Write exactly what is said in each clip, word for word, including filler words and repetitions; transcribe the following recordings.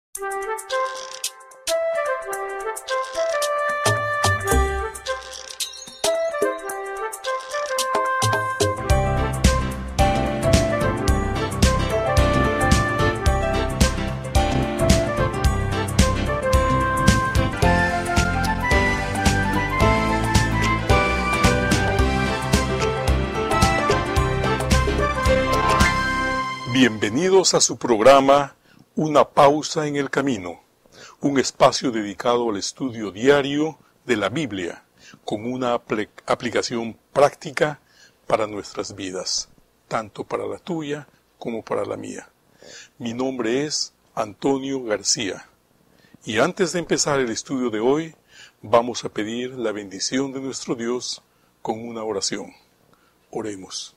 Bienvenidos a su programa Una pausa en el camino, un espacio dedicado al estudio diario de la Biblia, con una apl- aplicación práctica para nuestras vidas, tanto para la tuya como para la mía. Mi nombre es Antonio García, y antes de empezar el estudio de hoy, vamos a pedir la bendición de nuestro Dios con una oración. Oremos.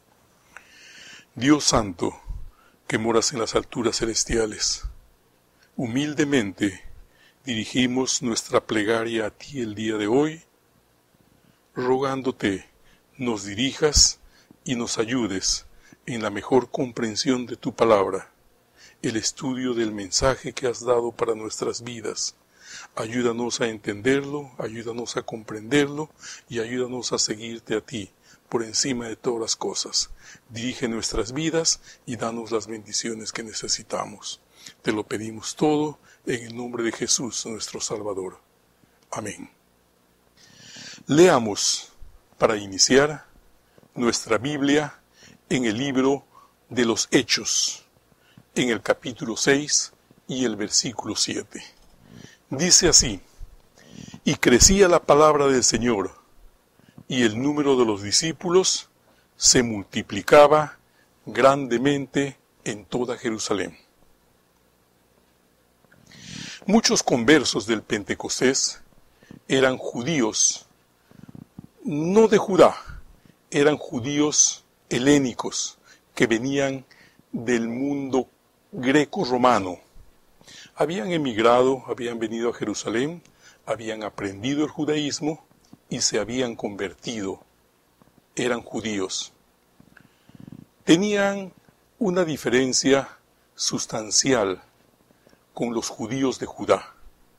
Dios Santo, que moras en las alturas celestiales, humildemente dirigimos nuestra plegaria a ti el día de hoy, rogándote nos dirijas y nos ayudes en la mejor comprensión de tu palabra, el estudio del mensaje que has dado para nuestras vidas. Ayúdanos a entenderlo, ayúdanos a comprenderlo y ayúdanos a seguirte a ti por encima de todas las cosas. Dirige nuestras vidas y danos las bendiciones que necesitamos. Te lo pedimos todo en el nombre de Jesús, nuestro Salvador. Amén. Leamos, para iniciar, nuestra Biblia en el libro de los Hechos, en el capítulo seis y el versículo siete. Dice así: y crecía la palabra del Señor, y el número de los discípulos se multiplicaba grandemente en toda Jerusalén. Muchos conversos del Pentecostés eran judíos, no de Judá, eran judíos helénicos que venían del mundo greco-romano. Habían emigrado, habían venido a Jerusalén, habían aprendido el judaísmo y se habían convertido. Eran judíos. Tenían una diferencia sustancial con los judíos de Judá.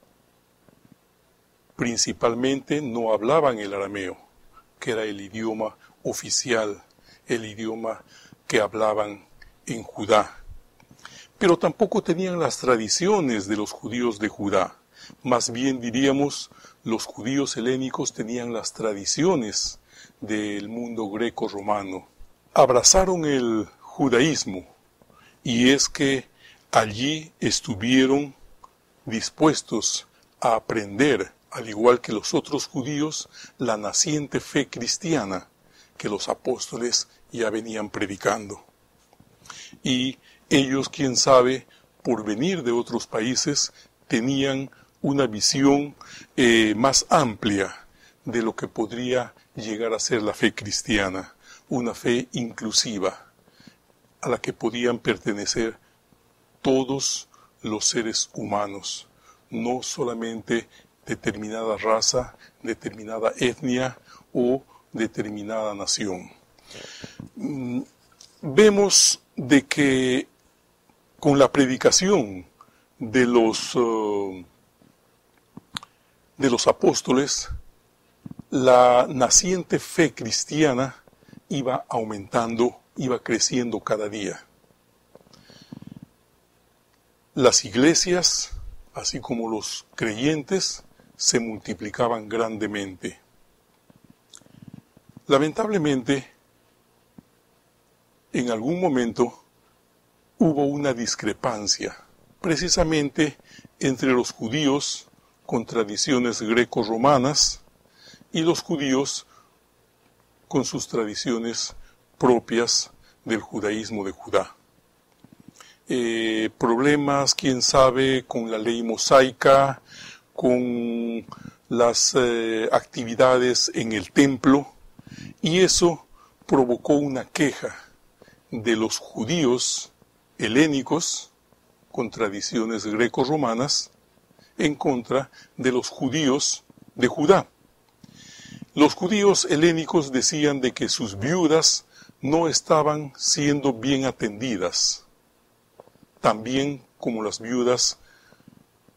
Principalmente no hablaban el arameo, que era el idioma oficial, el idioma que hablaban en Judá. Pero tampoco tenían las tradiciones de los judíos de Judá. Más bien diríamos, los judíos helénicos tenían las tradiciones del mundo greco-romano. Abrazaron el judaísmo, y es que allí estuvieron dispuestos a aprender, al igual que los otros judíos, la naciente fe cristiana que los apóstoles ya venían predicando. Y ellos, quién sabe, por venir de otros países, tenían una visión eh, más amplia de lo que podría llegar a ser la fe cristiana, una fe inclusiva, a la que podían pertenecer todos los seres humanos, no solamente determinada raza, determinada etnia o determinada nación. Mm, vemos de que con la predicación de los uh, de los apóstoles, la naciente fe cristiana iba aumentando, iba creciendo cada día. Las iglesias, así como los creyentes, se multiplicaban grandemente. Lamentablemente, en algún momento hubo una discrepancia, precisamente entre los judíos con tradiciones greco-romanas y los judíos con sus tradiciones propias del judaísmo de Judá. Eh, problemas, quién sabe, con la ley mosaica, con las eh, actividades en el templo, y eso provocó una queja de los judíos helénicos con tradiciones greco-romanas en contra de los judíos de Judá. Los judíos helénicos decían de que sus viudas no estaban siendo bien atendidas, también como las viudas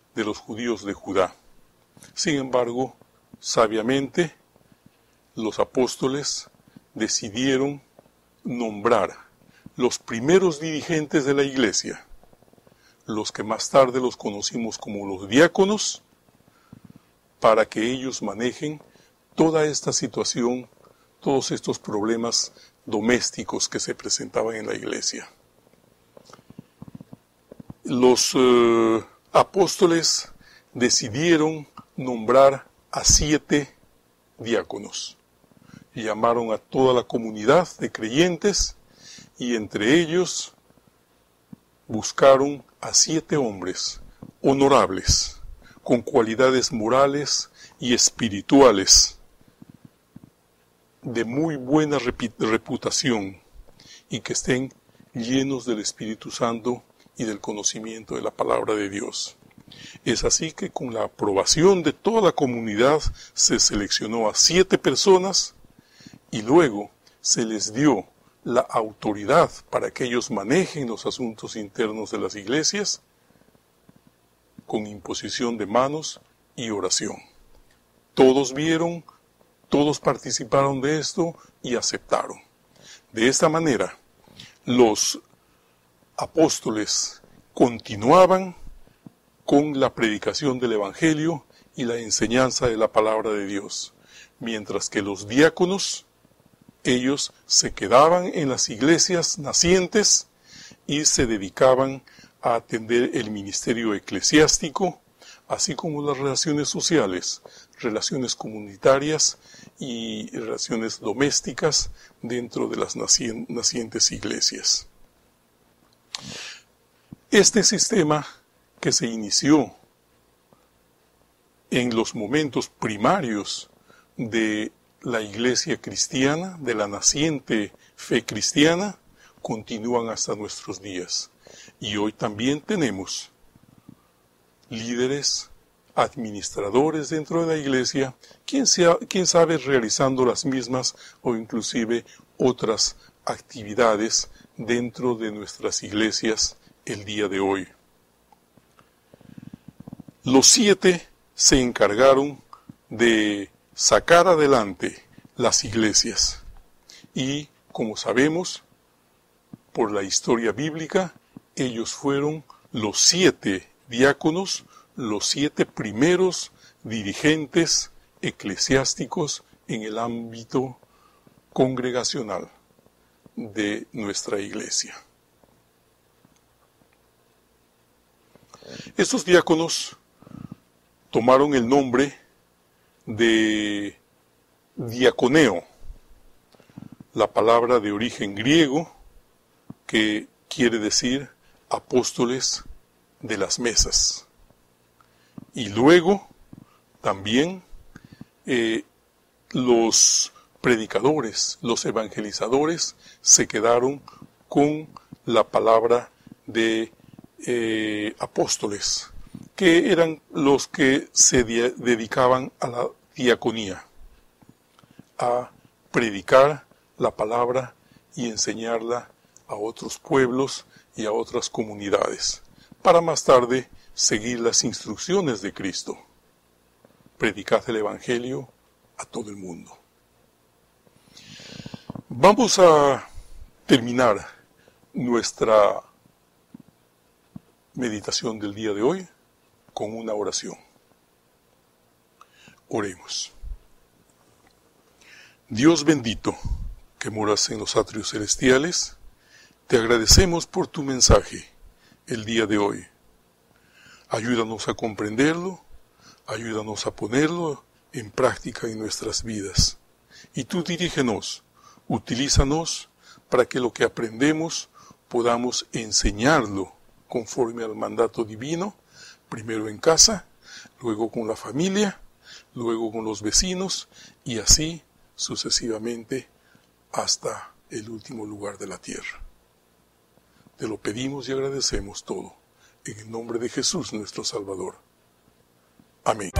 de los judíos de Judá. Sin embargo, sabiamente, los apóstoles decidieron nombrar los primeros dirigentes de la iglesia, los que más tarde los conocimos como los diáconos, para que ellos manejen toda esta situación, todos estos problemas domésticos que se presentaban en la iglesia. Los eh, apóstoles decidieron nombrar a siete diáconos. Llamaron a toda la comunidad de creyentes y entre ellos buscaron a siete hombres honorables, con cualidades morales y espirituales, de muy buena reputación y que estén llenos del Espíritu Santo y del conocimiento de la palabra de Dios. Es así que con la aprobación de toda la comunidad se seleccionó a siete personas y luego se les dio la autoridad para que ellos manejen los asuntos internos de las iglesias con imposición de manos y oración. Todos vieron, todos participaron de esto y aceptaron. De esta manera, los apóstoles continuaban con la predicación del Evangelio y la enseñanza de la palabra de Dios, mientras que los diáconos, ellos se quedaban en las iglesias nacientes y se dedicaban a atender el ministerio eclesiástico, así como las relaciones sociales, relaciones comunitarias y relaciones domésticas dentro de las nacientes iglesias. Este sistema que se inició en los momentos primarios de la iglesia cristiana, de la naciente fe cristiana, continúan hasta nuestros días. Y hoy también tenemos líderes, administradores dentro de la iglesia, quién, sea, quién sabe realizando las mismas o inclusive otras actividades dentro de nuestras iglesias el día de hoy. Los siete se encargaron de sacar adelante las iglesias y, como sabemos, por la historia bíblica, ellos fueron los siete diáconos, los siete primeros dirigentes eclesiásticos en el ámbito congregacional de nuestra iglesia. Estos diáconos tomaron el nombre de diaconeo, la palabra de origen griego que quiere decir apóstoles de las mesas. Y luego también eh, los predicadores, los evangelizadores se quedaron con la palabra de eh, apóstoles, que eran los que se de- dedicaban a la diaconía, a predicar la palabra y enseñarla a otros pueblos y a otras comunidades, para más tarde seguir las instrucciones de Cristo. Predicad el Evangelio a todo el mundo. Vamos a terminar nuestra meditación del día de hoy con una oración. Oremos. Dios bendito, que moras en los atrios celestiales, te agradecemos por tu mensaje el día de hoy. Ayúdanos a comprenderlo, ayúdanos a ponerlo en práctica en nuestras vidas. Y tú dirígenos, utilízanos para que lo que aprendemos podamos enseñarlo conforme al mandato divino, primero en casa, luego con la familia, luego con los vecinos y así sucesivamente hasta el último lugar de la tierra. Te lo pedimos y agradecemos todo, en el nombre de Jesús nuestro Salvador. Amén.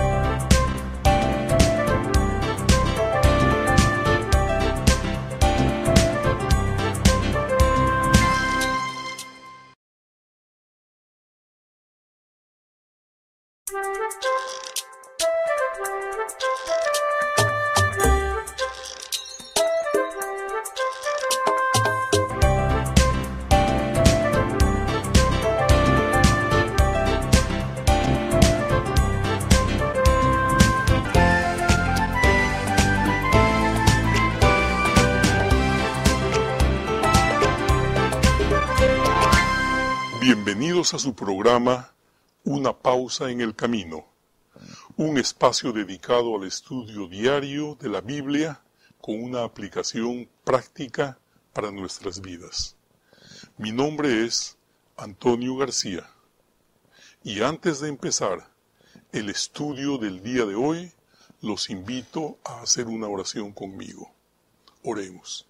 Bienvenidos a su programa Una pausa en el camino, un espacio dedicado al estudio diario de la Biblia con una aplicación práctica para nuestras vidas. Mi nombre es Antonio García y antes de empezar el estudio del día de hoy, los invito a hacer una oración conmigo. Oremos.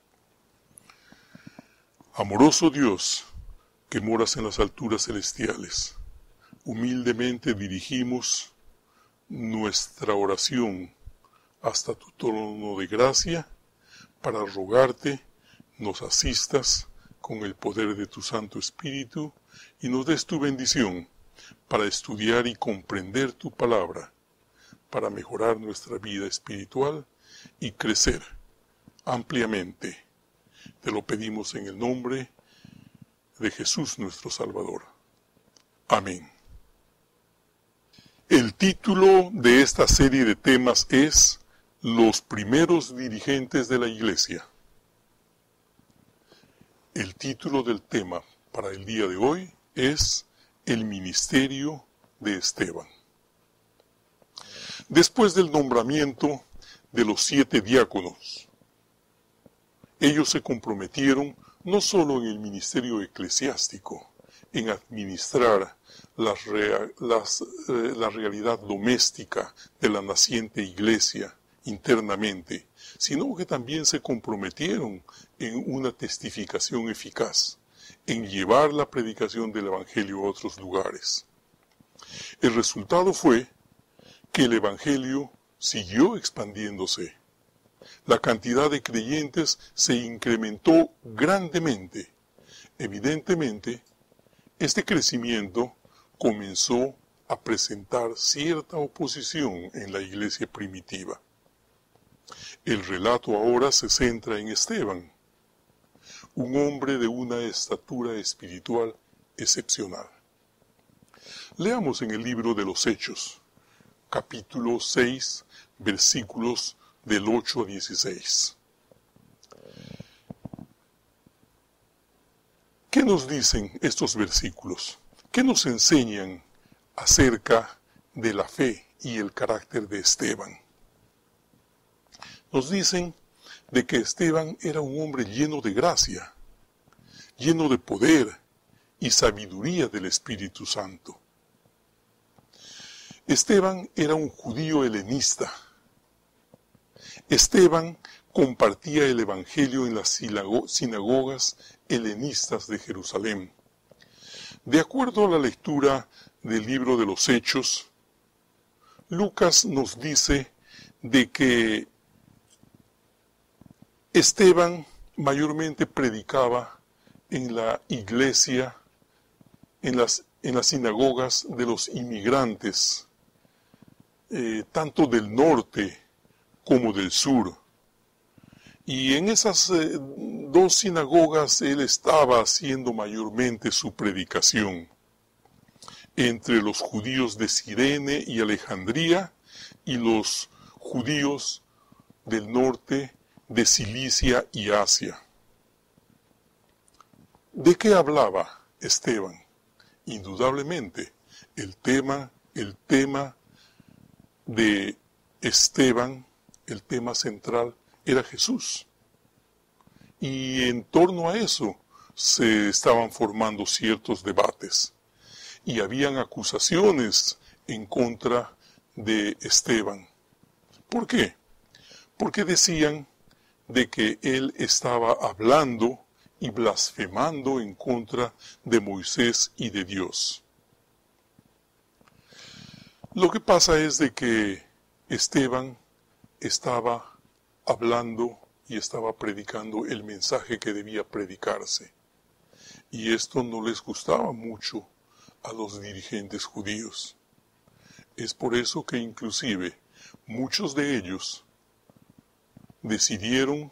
Amoroso Dios, que moras en las alturas celestiales, humildemente dirigimos nuestra oración hasta tu trono de gracia para rogarte nos asistas con el poder de tu Santo Espíritu y nos des tu bendición para estudiar y comprender tu palabra, para mejorar nuestra vida espiritual y crecer ampliamente. Te lo pedimos en el nombre de Jesús nuestro Salvador. Amén. El título de esta serie de temas es Los primeros dirigentes de la Iglesia. El título del tema para el día de hoy es El ministerio de Esteban. Después del nombramiento de los siete diáconos, ellos se comprometieron no solo en el ministerio eclesiástico, en administrar las rea- las, eh, la realidad doméstica de la naciente iglesia internamente, sino que también se comprometieron en una testificación eficaz, en llevar la predicación del Evangelio a otros lugares. El resultado fue que el Evangelio siguió expandiéndose. La cantidad de creyentes se incrementó grandemente. Evidentemente, este crecimiento comenzó a presentar cierta oposición en la iglesia primitiva. El relato ahora se centra en Esteban, un hombre de una estatura espiritual excepcional. Leamos en el libro de los Hechos, capítulo seis, versículos del ocho a dieciséis. ¿Qué nos dicen estos versículos? ¿Qué nos enseñan acerca de la fe y el carácter de Esteban? Nos dicen de que Esteban era un hombre lleno de gracia, lleno de poder y sabiduría del Espíritu Santo. Esteban era un judío helenista. Esteban compartía el Evangelio en las sinagogas helenistas de Jerusalén. De acuerdo a la lectura del libro de los Hechos, Lucas nos dice de que Esteban mayormente predicaba en la iglesia, en las, en las sinagogas de los inmigrantes, eh, tanto del norte como del sur. Y en esas eh, dos sinagogas él estaba haciendo mayormente su predicación. Entre los judíos de Cirene y Alejandría y los judíos del norte de Cilicia y Asia. ¿De qué hablaba Esteban? Indudablemente, el tema, el tema de Esteban, el tema central, era Jesús. Y en torno a eso se estaban formando ciertos debates. Y habían acusaciones en contra de Esteban. ¿Por qué? Porque decían de que él estaba hablando y blasfemando en contra de Moisés y de Dios. Lo que pasa es de que Esteban estaba hablando y estaba predicando el mensaje que debía predicarse. Y esto no les gustaba mucho a los dirigentes judíos. Es por eso que inclusive muchos de ellos decidieron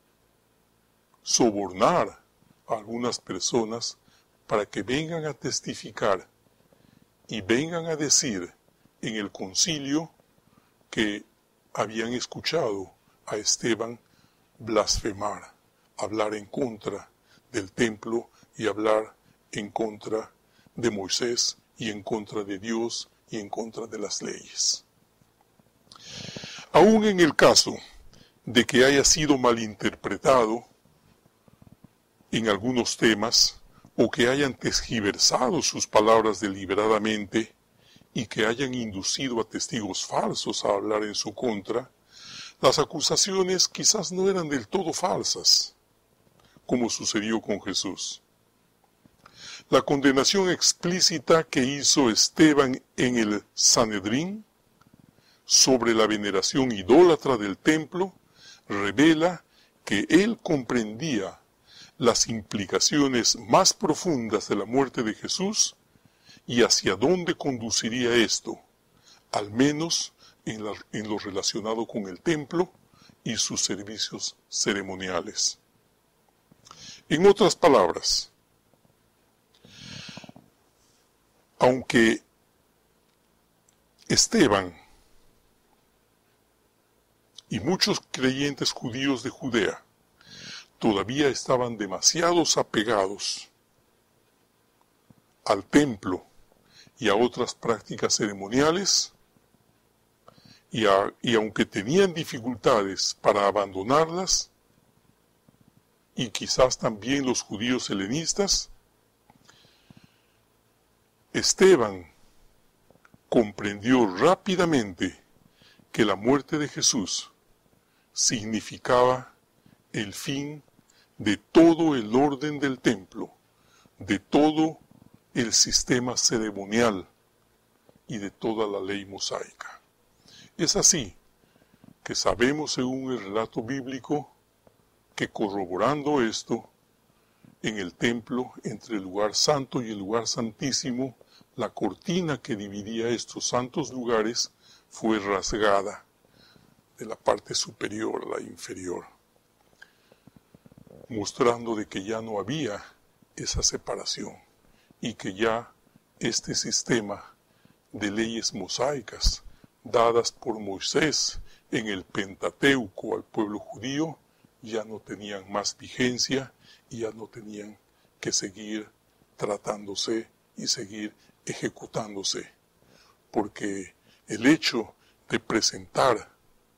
sobornar a algunas personas para que vengan a testificar y vengan a decir en el concilio que habían escuchado a Esteban blasfemar, hablar en contra del templo y hablar en contra de Moisés y en contra de Dios y en contra de las leyes. Aún en el caso de que haya sido malinterpretado en algunos temas o que hayan tergiversado sus palabras deliberadamente y que hayan inducido a testigos falsos a hablar en su contra, las acusaciones quizás no eran del todo falsas, como sucedió con Jesús. La condenación explícita que hizo Esteban en el Sanedrín sobre la veneración idólatra del templo revela que él comprendía las implicaciones más profundas de la muerte de Jesús y hacia dónde conduciría esto, al menos en, la, en lo relacionado con el templo y sus servicios ceremoniales. En otras palabras, aunque Esteban y muchos creyentes judíos de Judea todavía estaban demasiado apegados al templo y a otras prácticas ceremoniales, y, a, y aunque tenían dificultades para abandonarlas, y quizás también los judíos helenistas, Esteban comprendió rápidamente que la muerte de Jesús significaba el fin de todo el orden del templo, de todo el sistema ceremonial y de toda la ley mosaica. Es así que sabemos, según el relato bíblico, que corroborando esto, en el templo, entre el lugar santo y el lugar santísimo, la cortina que dividía estos santos lugares fue rasgada de la parte superior a la inferior, mostrando de que ya no había esa separación y que ya este sistema de leyes mosaicas dadas por Moisés en el Pentateuco al pueblo judío ya no tenían más vigencia y ya no tenían que seguir tratándose y seguir ejecutándose, porque el hecho de presentar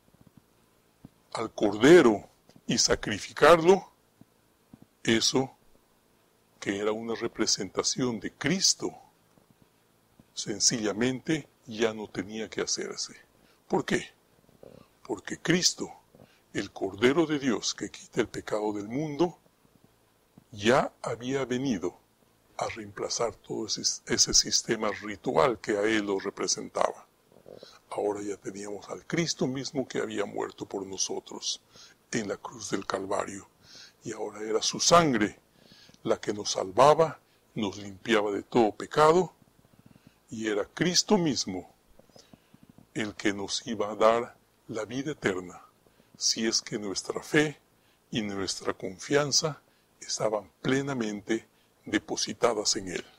al Cordero y sacrificarlo, eso que era una representación de Cristo, sencillamente ya no tenía que hacerse. ¿Por qué? Porque Cristo, el Cordero de Dios que quita el pecado del mundo, ya había venido a reemplazar todo ese, ese sistema ritual que a él lo representaba. Ahora ya teníamos al Cristo mismo que había muerto por nosotros en la cruz del Calvario, y ahora era su sangre la que nos salvaba, nos limpiaba de todo pecado, y era Cristo mismo el que nos iba a dar la vida eterna, si es que nuestra fe y nuestra confianza estaban plenamente depositadas en Él.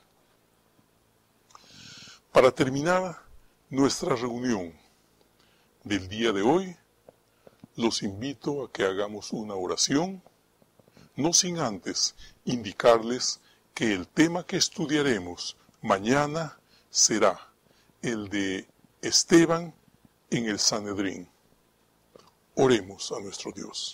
Para terminar nuestra reunión del día de hoy, los invito a que hagamos una oración, no sin antes indicarles que el tema que estudiaremos mañana será el de Esteban en el Sanedrín. Oremos a nuestro Dios.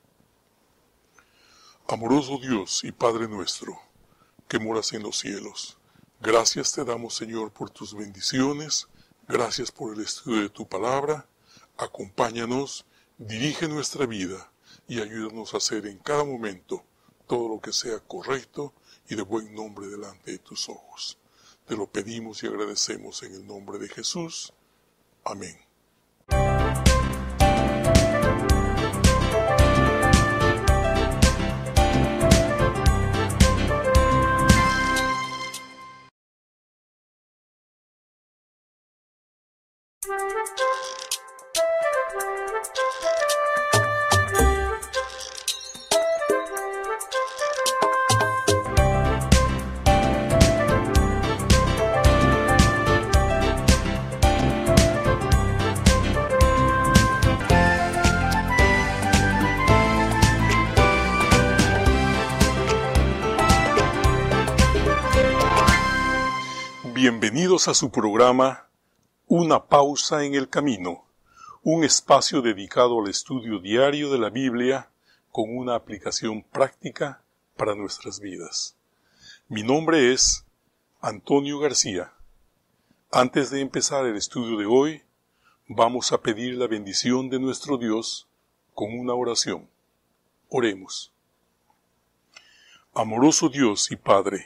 Amoroso Dios y Padre nuestro, que moras en los cielos, gracias te damos, Señor, por tus bendiciones, gracias por el estudio de tu palabra. Acompáñanos, dirige nuestra vida y ayúdanos a hacer en cada momento todo lo que sea correcto y de buen nombre delante de tus ojos. Te lo pedimos y agradecemos en el nombre de Jesús. Amén. Bienvenidos a su programa Una pausa en el camino, un espacio dedicado al estudio diario de la Biblia con una aplicación práctica para nuestras vidas. Mi nombre es Antonio García. Antes de empezar el estudio de hoy, vamos a pedir la bendición de nuestro Dios con una oración. Oremos. Amoroso Dios y Padre,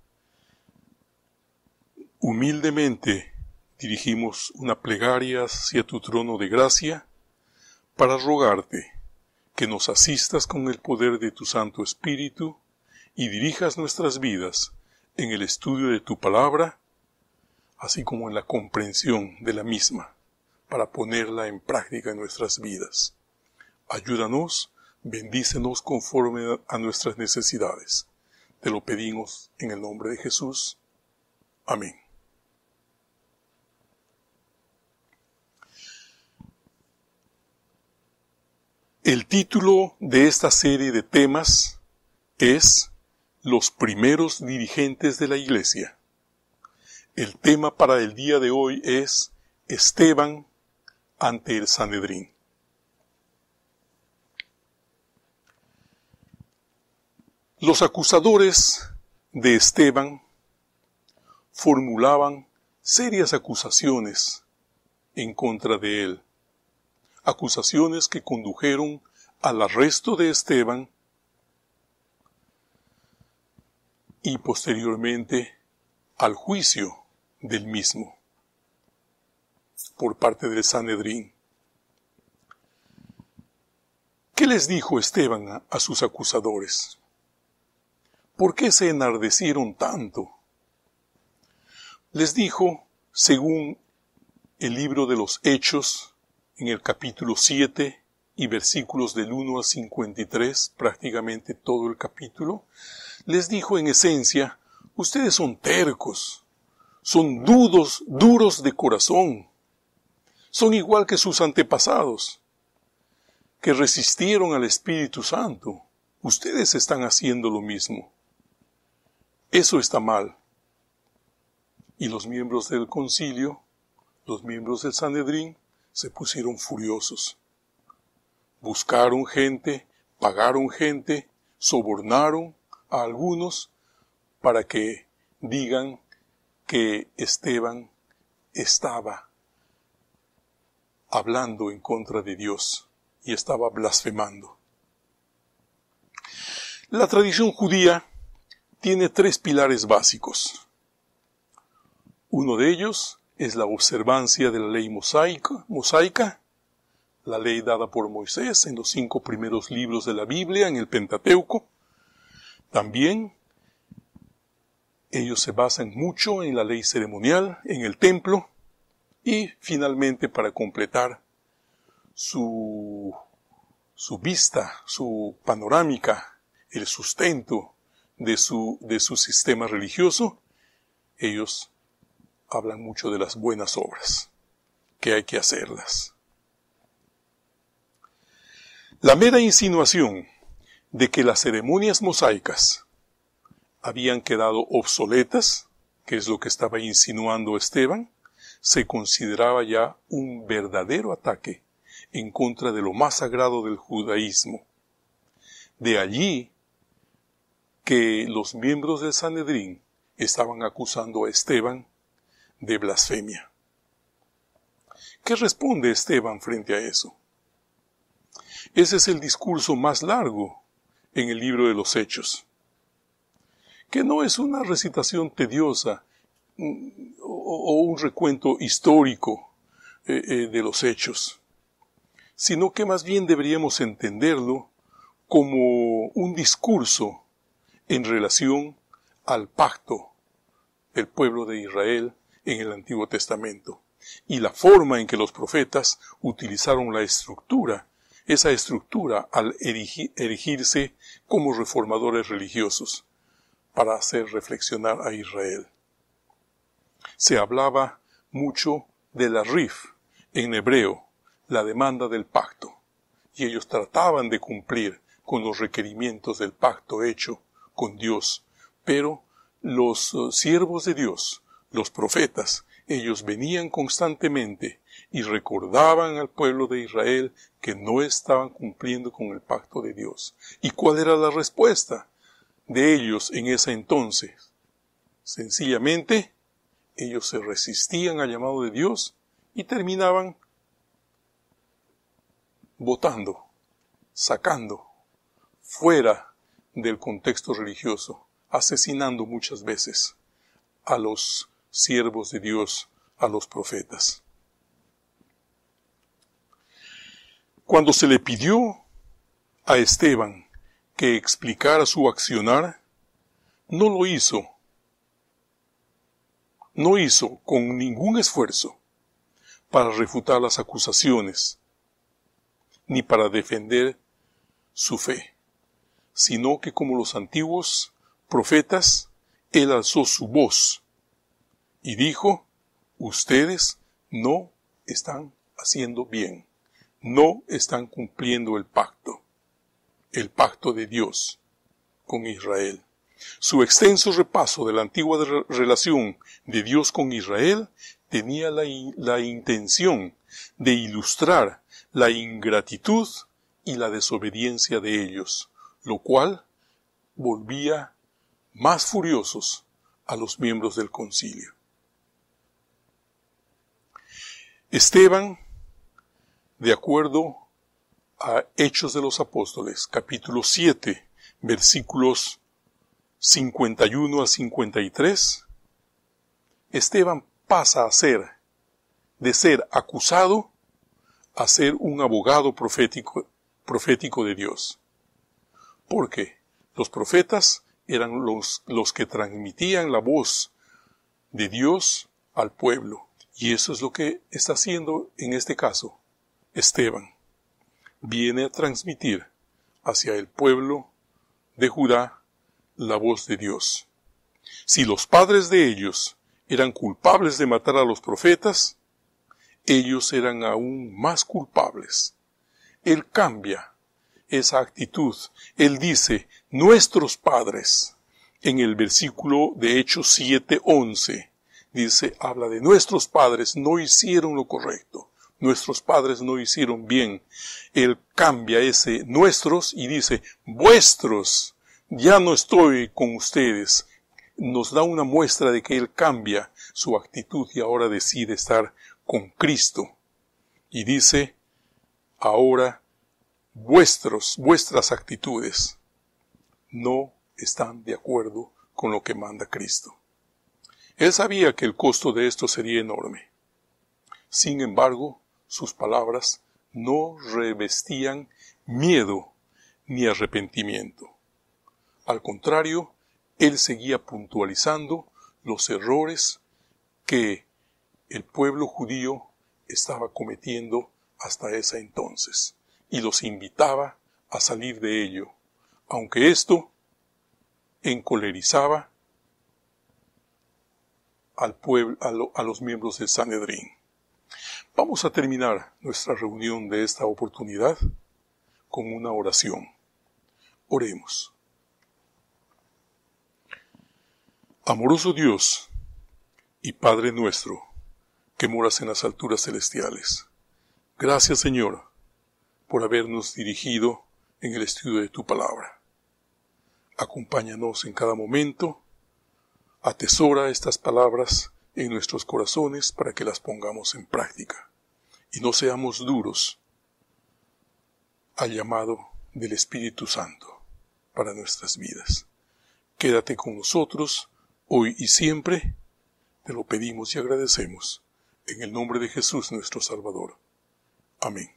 humildemente dirigimos una plegaria hacia tu trono de gracia para rogarte que nos asistas con el poder de tu Santo Espíritu y dirijas nuestras vidas en el estudio de tu palabra, así como en la comprensión de la misma, para ponerla en práctica en nuestras vidas. Ayúdanos, bendícenos conforme a nuestras necesidades. Te lo pedimos en el nombre de Jesús. Amén. El título de esta serie de temas es Los primeros dirigentes de la Iglesia. El tema para el día de hoy es Esteban ante el Sanedrín. Los acusadores de Esteban formulaban serias acusaciones en contra de él. Acusaciones que condujeron al arresto de Esteban y posteriormente al juicio del mismo por parte del Sanedrín. ¿Qué les dijo Esteban a, a sus acusadores? ¿Por qué se enardecieron tanto? Les dijo, según el libro de los Hechos, en el capítulo siete y versículos del uno al cincuenta y tres, prácticamente todo el capítulo, les dijo en esencia, ustedes son tercos, son dudos, duros de corazón, son igual que sus antepasados, que resistieron al Espíritu Santo. Ustedes están haciendo lo mismo. Eso está mal. Y los miembros del concilio, los miembros del Sanedrín, se pusieron furiosos. Buscaron gente, pagaron gente, sobornaron a algunos para que digan que Esteban estaba hablando en contra de Dios y estaba blasfemando. La tradición judía tiene tres pilares básicos. Uno de ellos es la observancia de la ley mosaica, mosaica, la ley dada por Moisés en los cinco primeros libros de la Biblia, en el Pentateuco. También ellos se basan mucho en la ley ceremonial, en el templo, y finalmente, para completar su, su vista, su panorámica, el sustento de su, de su sistema religioso, ellos hablan mucho de las buenas obras, que hay que hacerlas. La mera insinuación de que las ceremonias mosaicas habían quedado obsoletas, que es lo que estaba insinuando Esteban, se consideraba ya un verdadero ataque en contra de lo más sagrado del judaísmo. De allí que los miembros del Sanedrín estaban acusando a Esteban de blasfemia. ¿Qué responde Esteban frente a eso? Ese es el discurso más largo en el libro de los Hechos, que no es una recitación tediosa o un recuento histórico eh, eh, de los hechos, sino que más bien deberíamos entenderlo como un discurso en relación al pacto del pueblo de Israel en el Antiguo Testamento. y la forma en que los profetas utilizaron la estructura, esa estructura al erigi- erigirse como reformadores religiosos para hacer reflexionar a Israel. Se hablaba mucho de la rif, en hebreo, la demanda del pacto, y ellos trataban de cumplir con los requerimientos del pacto hecho con Dios, pero los uh, siervos de Dios, los profetas, ellos venían constantemente y recordaban al pueblo de Israel que no estaban cumpliendo con el pacto de Dios. ¿Y cuál era la respuesta de ellos en ese entonces? Sencillamente, ellos se resistían al llamado de Dios y terminaban votando, sacando fuera del contexto religioso, asesinando muchas veces a los siervos de Dios, a los profetas. Cuando se le pidió a Esteban que explicara su accionar, no lo hizo. No hizo con ningún esfuerzo para refutar las acusaciones, ni para defender su fe, sino que como los antiguos profetas, él alzó su voz y dijo: ustedes no están haciendo bien, no están cumpliendo el pacto, el pacto de Dios con Israel. Su extenso repaso de la antigua re- relación de Dios con Israel tenía la, in- la intención de ilustrar la ingratitud y la desobediencia de ellos, lo cual volvía más furiosos a los miembros del concilio. Esteban, de acuerdo a Hechos de los Apóstoles, capítulo siete, versículos cincuenta y uno a cincuenta y tres, Esteban pasa a ser, de ser acusado, a ser un abogado profético, profético de Dios. Porque los profetas eran los, los que transmitían la voz de Dios al pueblo. Y eso es lo que está haciendo en este caso Esteban. Viene a transmitir hacia el pueblo de Judá la voz de Dios. Si los padres de ellos eran culpables de matar a los profetas, ellos eran aún más culpables. Él cambia esa actitud. Él dice, nuestros padres, en el versículo de Hechos siete once, dice, habla de nuestros padres no hicieron lo correcto, nuestros padres no hicieron bien. Él cambia ese nuestros y dice, vuestros, ya no estoy con ustedes. Nos da una muestra de que Él cambia su actitud y ahora decide estar con Cristo. Y dice, ahora vuestros, vuestras actitudes no están de acuerdo con lo que manda Cristo. Él sabía que el costo de esto sería enorme. Sin embargo, sus palabras no revestían miedo ni arrepentimiento. Al contrario, él seguía puntualizando los errores que el pueblo judío estaba cometiendo hasta ese entonces, y los invitaba a salir de ello, aunque esto encolerizaba al pueblo, a, lo, a los miembros del Sanedrín. Vamos a terminar nuestra reunión de esta oportunidad con una oración. Oremos. Amoroso Dios y Padre nuestro, que moras en las alturas celestiales, gracias, Señor, por habernos dirigido en el estudio de tu palabra. Acompáñanos en cada momento, atesora estas palabras en nuestros corazones para que las pongamos en práctica y no seamos duros al llamado del Espíritu Santo para nuestras vidas. Quédate con nosotros hoy y siempre, te lo pedimos y agradecemos, en el nombre de Jesús nuestro Salvador. Amén.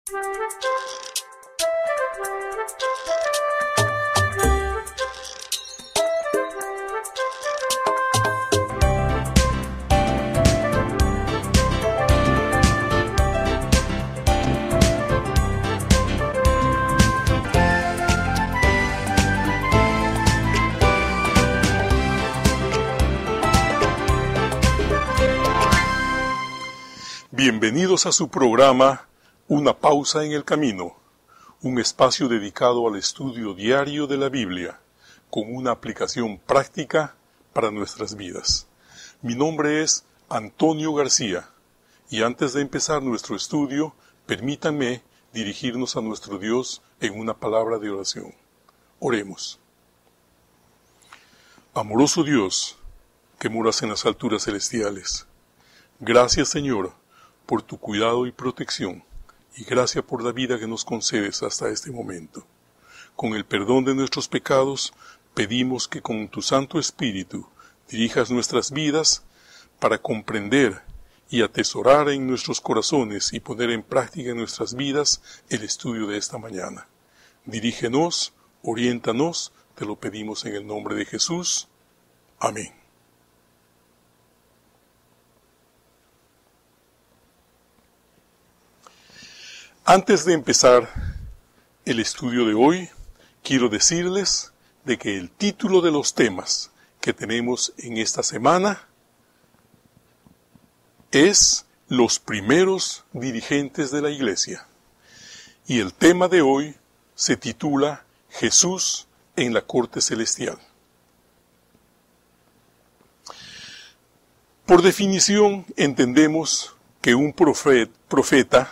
Bienvenidos a su programa Una pausa en el camino, un espacio dedicado al estudio diario de la Biblia, con una aplicación práctica para nuestras vidas. Mi nombre es Antonio García, y antes de empezar nuestro estudio, permítanme dirigirnos a nuestro Dios en una palabra de oración. Oremos. Amoroso Dios, que moras en las alturas celestiales, gracias, Señor, por tu cuidado y protección, y gracias por la vida que nos concedes hasta este momento. Con el perdón de nuestros pecados, pedimos que con tu Santo Espíritu dirijas nuestras vidas para comprender y atesorar en nuestros corazones y poner en práctica en nuestras vidas el estudio de esta mañana. Dirígenos, oriéntanos, te lo pedimos en el nombre de Jesús. Amén. Antes de empezar el estudio de hoy, quiero decirles de que el título de los temas que tenemos en esta semana es Los primeros dirigentes de la Iglesia. Y el tema de hoy se titula Jesús en la corte celestial. Por definición, entendemos que un profeta, profeta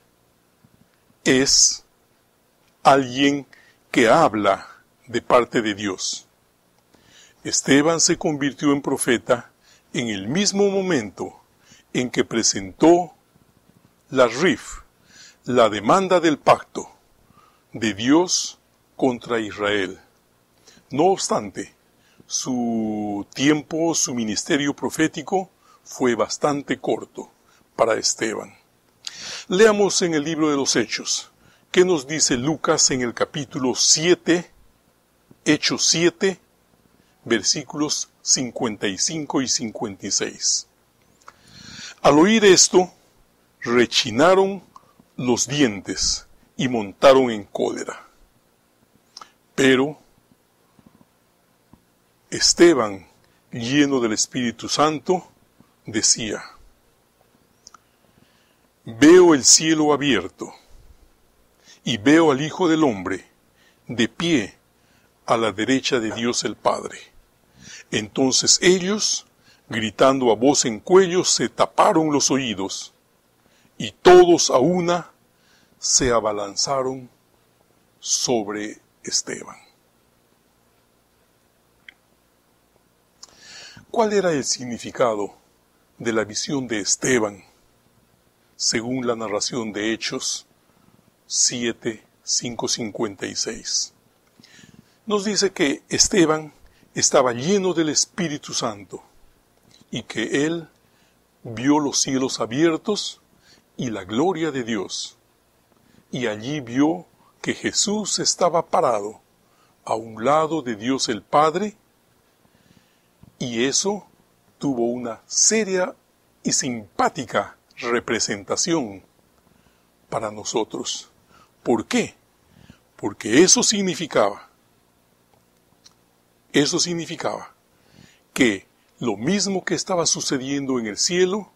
es alguien que habla de parte de Dios. Esteban se convirtió en profeta en el mismo momento en que presentó la rif, la demanda del pacto de Dios contra Israel. No obstante, su tiempo, su ministerio profético fue bastante corto para Esteban. Leamos en el libro de los Hechos, ¿qué nos dice Lucas en el capítulo siete, Hechos siete, versículos cincuenta y cinco y cincuenta y seis? Al oír esto, rechinaron los dientes y montaron en cólera. Pero Esteban, lleno del Espíritu Santo, decía: Veo el cielo abierto, y veo al Hijo del Hombre de pie a la derecha de Dios el Padre. Entonces ellos, gritando a voz en cuello, se taparon los oídos, y todos a una se abalanzaron sobre Esteban. ¿Cuál era el significado de la visión de Esteban, según la narración de Hechos siete, cinco, cincuenta y seis? Nos dice que Esteban estaba lleno del Espíritu Santo y que él vio los cielos abiertos y la gloria de Dios, y allí vio que Jesús estaba parado a un lado de Dios el Padre, y eso tuvo una seria y simpática representación para nosotros. ¿Por qué? Porque eso significaba, eso significaba que lo mismo que estaba sucediendo en el cielo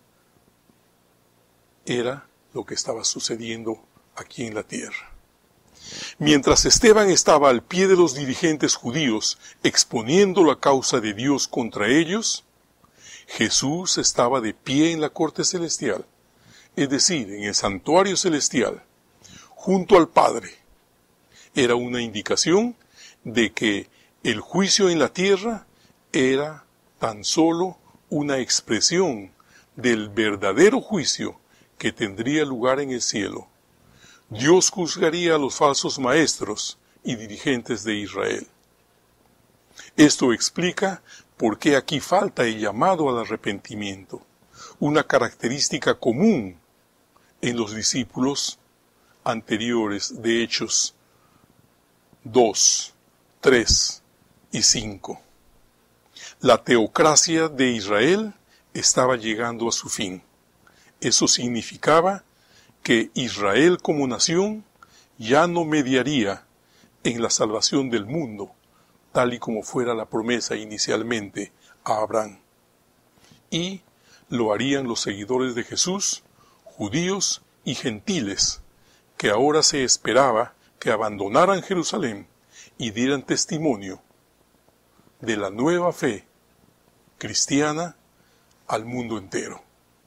era lo que estaba sucediendo aquí en la tierra. Mientras Esteban estaba al pie de los dirigentes judíos exponiendo la causa de Dios contra ellos, Jesús estaba de pie en la corte celestial, es decir, en el santuario celestial, junto al Padre. Era una indicación de que el juicio en la tierra era tan solo una expresión del verdadero juicio que tendría lugar en el cielo. Dios juzgaría a los falsos maestros y dirigentes de Israel. Esto explica por qué aquí falta el llamado al arrepentimiento, una característica común en los discípulos anteriores de Hechos dos, tres y cinco. La teocracia de Israel estaba llegando a su fin. Eso significaba que Israel como nación ya no mediaría en la salvación del mundo, tal y como fuera la promesa inicialmente a Abraham. Y lo harían los seguidores de Jesús, judíos y gentiles, que ahora se esperaba que abandonaran Jerusalén y dieran testimonio de la nueva fe cristiana al mundo entero.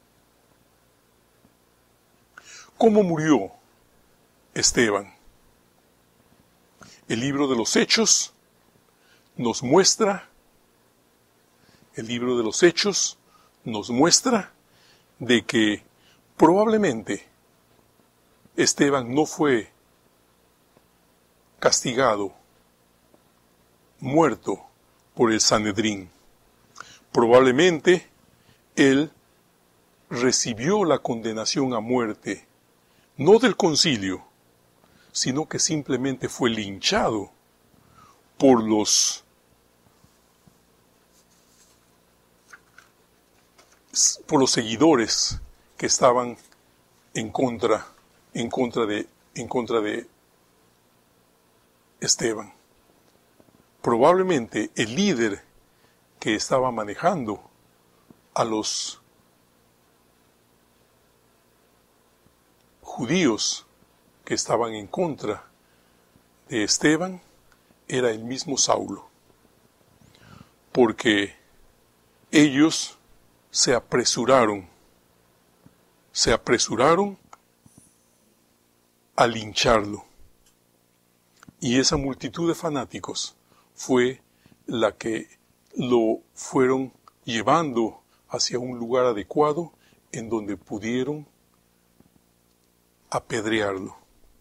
¿Cómo murió Esteban? El libro de los Hechos nos muestra, el libro de los Hechos nos muestra de que probablemente Esteban no fue castigado, muerto por el Sanedrín. Probablemente él recibió la condenación a muerte, no del concilio, sino que simplemente fue linchado por los por los seguidores que estaban en contra, en contra de, en contra de Esteban. Probablemente el líder que estaba manejando a los judíos que estaban en contra de Esteban era el mismo Saulo, porque ellos se apresuraron, se apresuraron a lincharlo. Y esa multitud de fanáticos fue la que lo fueron llevando hacia un lugar adecuado en donde pudieron apedrearlo.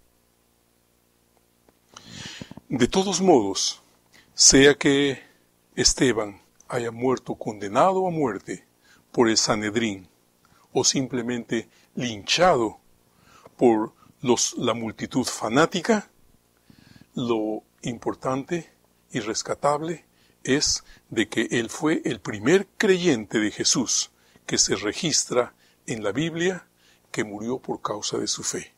De todos modos, sea que Esteban haya muerto condenado a muerte por el Sanedrín o simplemente linchado por los, la multitud fanática, lo importante y rescatable es de que él fue el primer creyente de Jesús que se registra en la Biblia que murió por causa de su fe.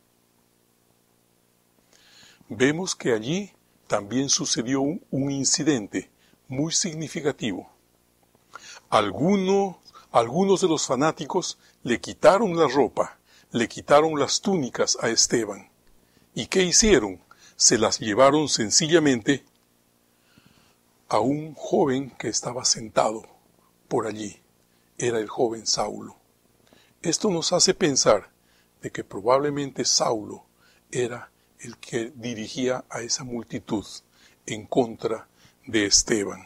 Vemos que allí también sucedió un, un incidente muy significativo. Algunos, algunos de los fanáticos le quitaron la ropa, le quitaron las túnicas a Esteban. ¿Y qué hicieron? Se las llevaron sencillamente a un joven que estaba sentado por allí. Era el joven Saulo. Esto nos hace pensar de que probablemente Saulo era el que dirigía a esa multitud en contra de Esteban.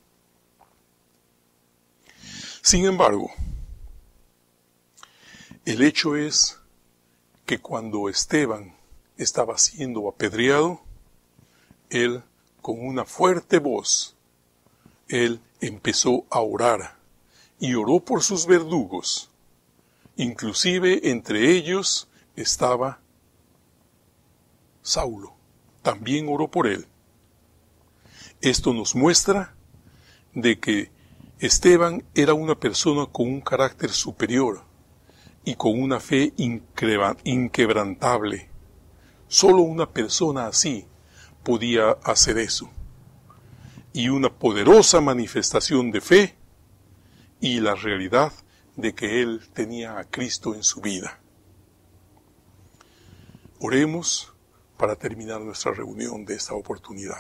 Sin embargo, el hecho es que cuando Esteban estaba siendo apedreado, él, con una fuerte voz, él empezó a orar y oró por sus verdugos. Inclusive entre ellos estaba Saulo. También oró por él. Esto nos muestra de que Esteban era una persona con un carácter superior y con una fe inquebrantable. Solo una persona así podía hacer eso. Y una poderosa manifestación de fe y la realidad de que él tenía a Cristo en su vida. Oremos para terminar nuestra reunión de esta oportunidad.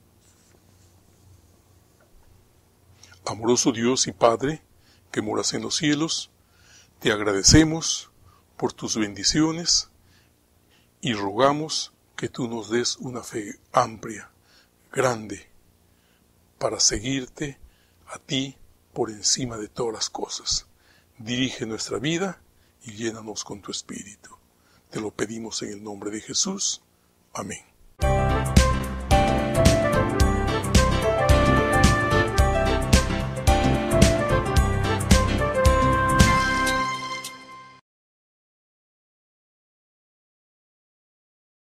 Amoroso Dios y Padre, que moras en los cielos, te agradecemos por tus bendiciones y rogamos que tú nos des una fe amplia, grande, para seguirte a ti por encima de todas las cosas. Dirige nuestra vida y llénanos con tu Espíritu. Te lo pedimos en el nombre de Jesús. Amén.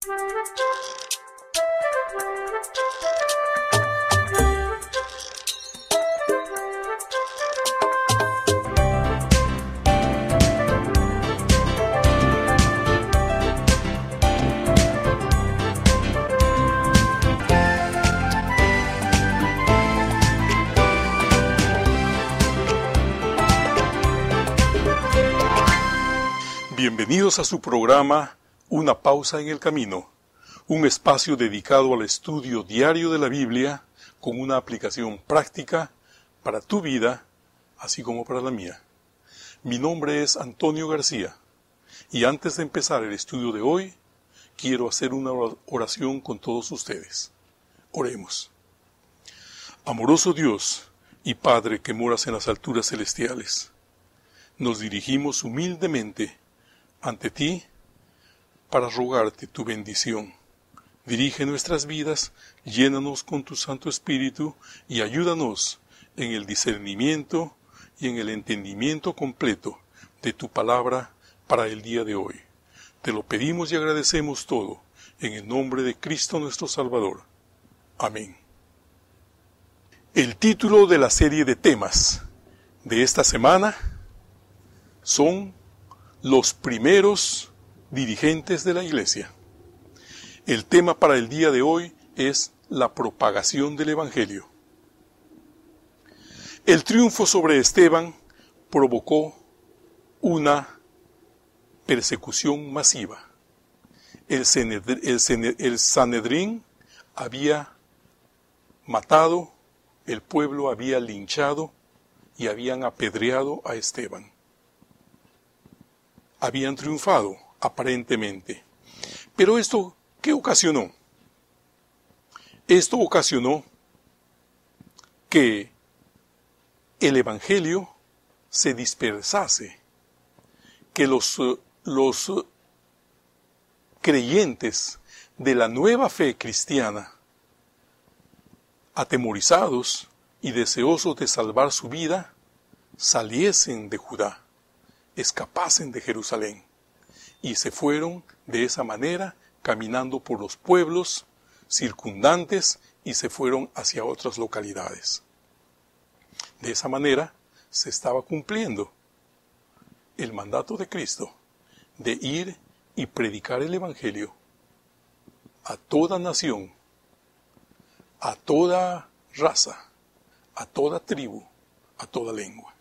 Bienvenidos a su programa Una pausa en el camino, un espacio dedicado al estudio diario de la Biblia con una aplicación práctica para tu vida, así como para la mía. Mi nombre es Antonio García y antes de empezar el estudio de hoy, quiero hacer una oración con todos ustedes. Oremos. Amoroso Dios y Padre que moras en las alturas celestiales, nos dirigimos humildemente ante ti para rogarte tu bendición. Dirige nuestras vidas, llénanos con tu Santo Espíritu y ayúdanos en el discernimiento y en el entendimiento completo de tu palabra para el día de hoy. Te lo pedimos y agradecemos todo en el nombre de Cristo nuestro Salvador. Amén. El título de la serie de temas de esta semana son los primeros dirigentes de la Iglesia. El tema para el día de hoy es la propagación del Evangelio. El triunfo sobre Esteban provocó una persecución masiva. El, Sanedr- el, Saned- el Sanedrín había matado, el pueblo había linchado y habían apedreado a Esteban. Habían triunfado, aparentemente. Pero esto, ¿qué ocasionó? Esto ocasionó que el Evangelio se dispersase, que los, los creyentes de la nueva fe cristiana, atemorizados y deseosos de salvar su vida, saliesen de Judá, escapasen de Jerusalén, y se fueron de esa manera caminando por los pueblos circundantes y se fueron hacia otras localidades. De esa manera se estaba cumpliendo el mandato de Cristo de ir y predicar el Evangelio a toda nación, a toda raza, a toda tribu, a toda lengua.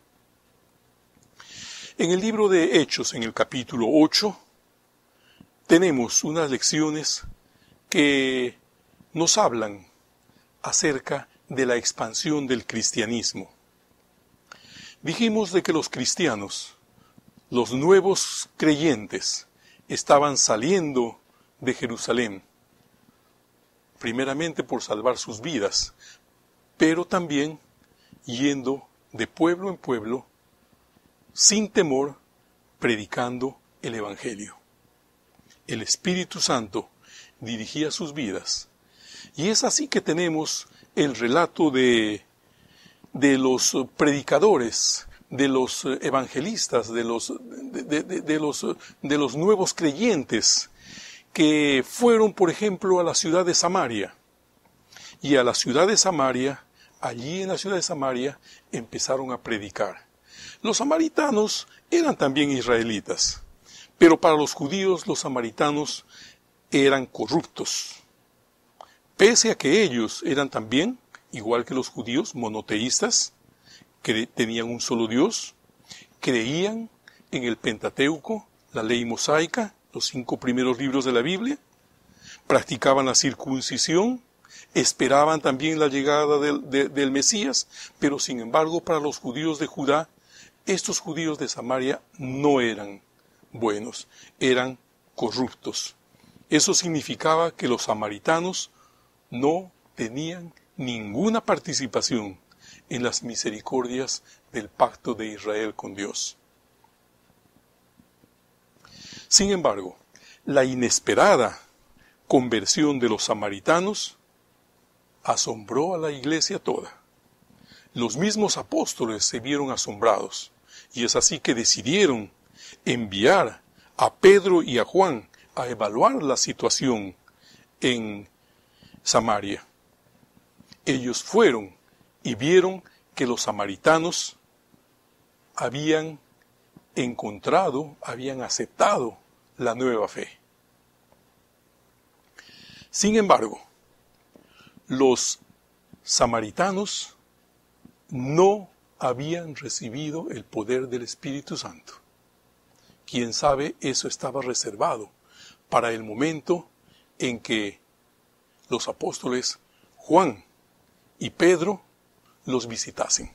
En el libro de Hechos, en el capítulo ocho, tenemos unas lecciones que nos hablan acerca de la expansión del cristianismo. Dijimos de que los cristianos, los nuevos creyentes, estaban saliendo de Jerusalén, primeramente por salvar sus vidas, pero también yendo de pueblo en pueblo, sin temor, predicando el Evangelio. El Espíritu Santo dirigía sus vidas. Y es así que tenemos el relato de, de los predicadores, de los evangelistas, de los, de, de, de, los, de los nuevos creyentes, que fueron, por ejemplo, a la ciudad de Samaria. Y a la ciudad de Samaria, allí en la ciudad de Samaria, empezaron a predicar. Los samaritanos eran también israelitas, pero para los judíos los samaritanos eran corruptos. Pese a que ellos eran también, igual que los judíos, monoteístas, que tenían un solo Dios, creían en el Pentateuco, la ley mosaica, los cinco primeros libros de la Biblia, practicaban la circuncisión, esperaban también la llegada del, de, del Mesías, pero sin embargo para los judíos de Judá, estos judíos de Samaria no eran buenos, eran corruptos. Eso significaba que los samaritanos no tenían ninguna participación en las misericordias del pacto de Israel con Dios. Sin embargo, la inesperada conversión de los samaritanos asombró a la iglesia toda. Los mismos apóstoles se vieron asombrados, y es así que decidieron enviar a Pedro y a Juan a evaluar la situación en Samaria. Ellos fueron y vieron que los samaritanos habían encontrado, habían aceptado la nueva fe. Sin embargo, los samaritanos no habían recibido el poder del Espíritu Santo. Quién sabe, eso estaba reservado para el momento en que los apóstoles Juan y Pedro los visitasen.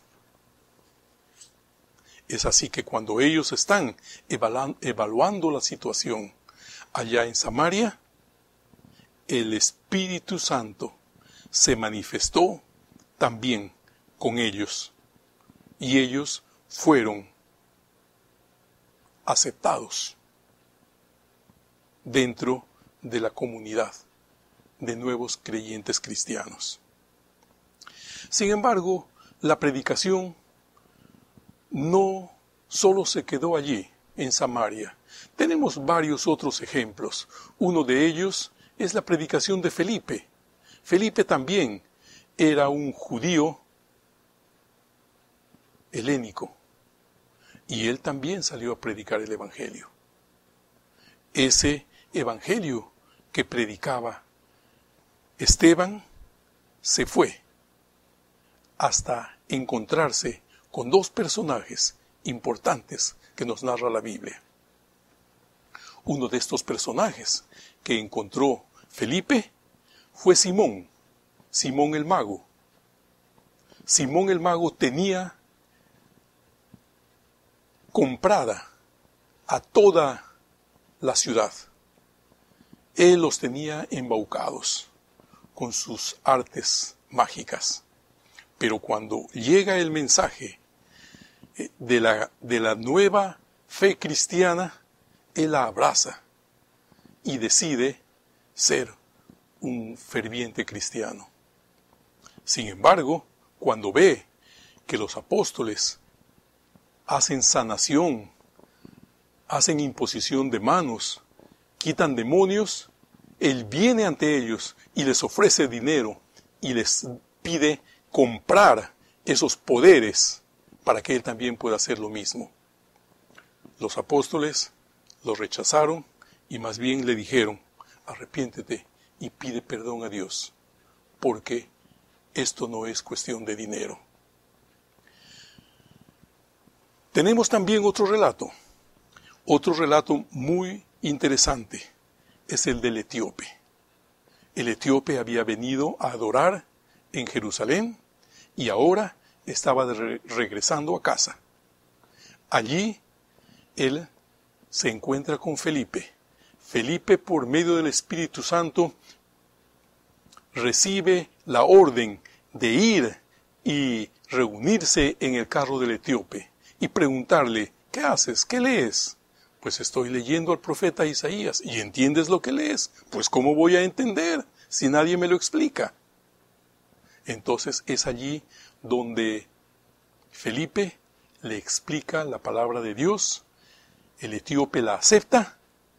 Es así que cuando ellos están evaluando la situación allá en Samaria, el Espíritu Santo se manifestó también con ellos y ellos fueron aceptados dentro de la comunidad de nuevos creyentes cristianos. Sin embargo, la predicación no solo se quedó allí, en Samaria. Tenemos varios otros ejemplos. Uno de ellos es la predicación de Felipe. Felipe también era un judío helénico, y él también salió a predicar el Evangelio. Ese Evangelio que predicaba Esteban se fue hasta encontrarse con dos personajes importantes que nos narra la Biblia. Uno de estos personajes que encontró Felipe fue Simón, Simón el mago. Simón el mago tenía comprada a toda la ciudad. Él los tenía embaucados con sus artes mágicas. Pero cuando llega el mensaje de la, de la nueva fe cristiana, él la abraza y decide ser un ferviente cristiano. Sin embargo, cuando ve que los apóstoles hacen sanación, hacen imposición de manos, quitan demonios, él viene ante ellos y les ofrece dinero y les pide comprar esos poderes para que él también pueda hacer lo mismo. Los apóstoles lo rechazaron y más bien le dijeron: arrepiéntete y pide perdón a Dios, porque esto no es cuestión de dinero. Tenemos también otro relato, otro relato muy interesante, es el del etíope. El etíope había venido a adorar en Jerusalén y ahora estaba re- regresando a casa. Allí él se encuentra con Felipe. Felipe, por medio del Espíritu Santo, recibe la orden de ir y reunirse en el carro del etíope y preguntarle: ¿qué haces? ¿Qué lees? Pues estoy leyendo al profeta Isaías. ¿Y entiendes lo que lees? Pues ¿cómo voy a entender si nadie me lo explica? Entonces es allí donde Felipe le explica la palabra de Dios, el etíope la acepta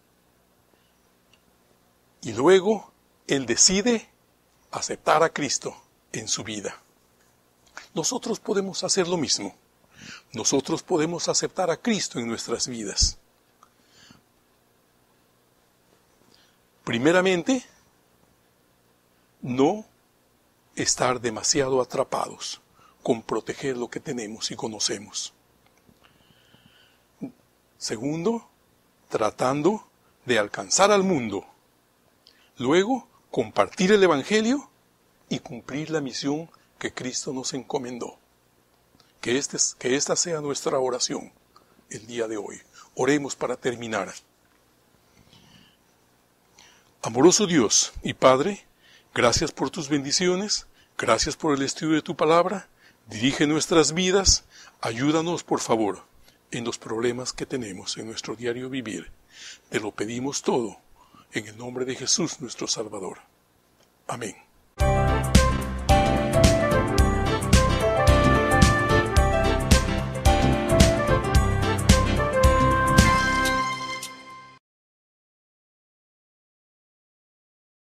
y luego él decide aceptar a Cristo en su vida. Nosotros podemos hacer lo mismo. Nosotros podemos aceptar a Cristo en nuestras vidas. Primeramente, no estar demasiado atrapados con proteger lo que tenemos y conocemos. Segundo, tratando de alcanzar al mundo. Luego, compartir el Evangelio y cumplir la misión que Cristo nos encomendó. Que, este, que esta sea nuestra oración el día de hoy. Oremos para terminar. Amoroso Dios y Padre, gracias por tus bendiciones, gracias por el estudio de tu palabra. Dirige nuestras vidas, ayúdanos por favor en los problemas que tenemos en nuestro diario vivir. Te lo pedimos todo en el nombre de Jesús nuestro Salvador. Amén.